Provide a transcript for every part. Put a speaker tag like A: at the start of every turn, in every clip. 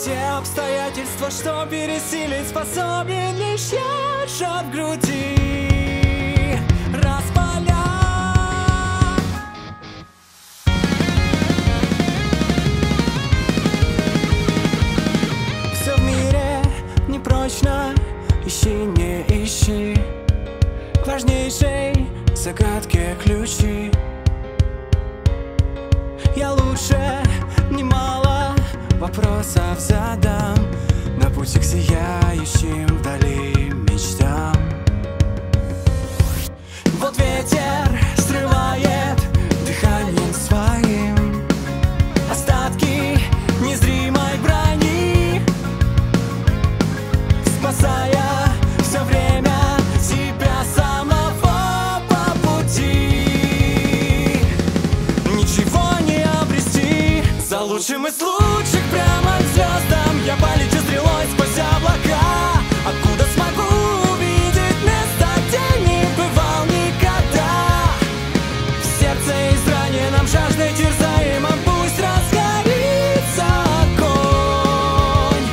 A: Те обстоятельства, что пересилить способен лишь я, жжет в груди, распаля. Все в мире непрочно, ищи, не ищи к важнейшей загадке ключи. Я лучше немало вопросов задам на пути к сияющим вдали мечтам. Вот ветер срывает дыханием своим остатки незримой брони, спасая все время себя самого по пути. Ничего не обрести, за лучшим из лучших прямо к звездам я полечу стрелой сквозь облака. Откуда смогу увидеть место, где не бывал никогда? В сердце израненном жаждой терзаемом пусть разгорится огонь,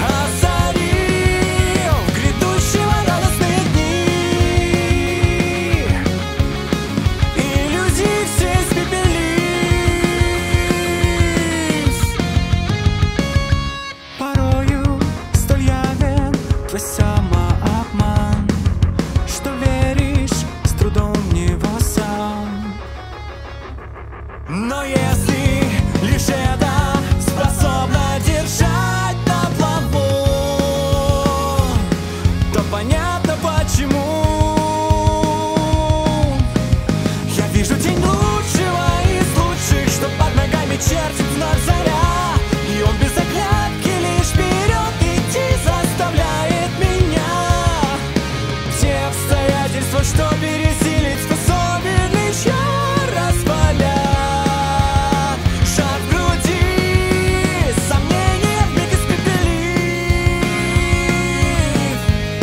A: озарил грядущего радостные дни. Иллюзий все испепелись. Порою столь явен твой самообман, что веришь с трудом в него сам. Но если лишь это способно держать на плаву, то понятно почему. Я вижу тень лучшего из лучших, что под ногами чертит вновь заря, и он без оглядки лишь вперед идти заставляет меня. Те обстоятельства, что пересилить способен лишь я, распалят жар в груди, сомнения вмиг испепелив.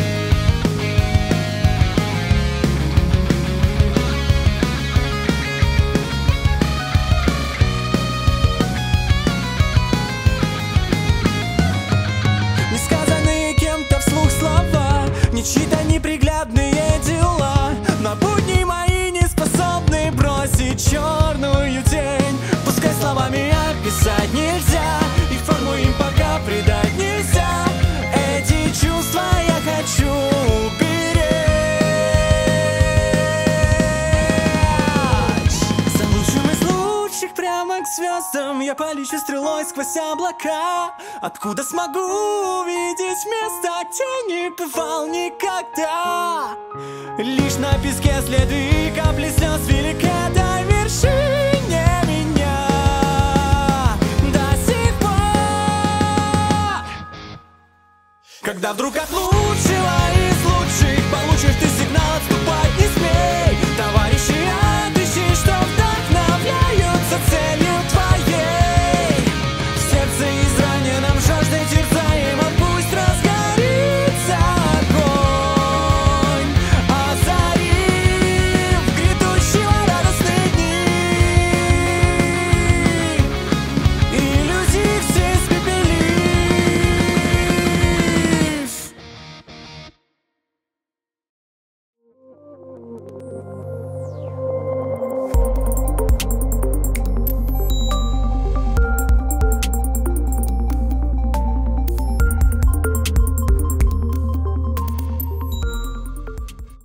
A: Несказанные кем-то вслух слова, не чьи-то неприглядные дела, на будни мои не способны бросить черную тень. Пускай словами описать нельзя, и форму им пока придать нельзя. Эти чувства я хочу уберечь. За лучшим из лучших прямо к звездам я полечу стрелой сквозь облака. Откуда смогу увидеть место, где не бывал никогда? Лишь на песке следы капли слез велик этой вершине меня до сих пор. Когда вдруг от лучшего из лучших получишь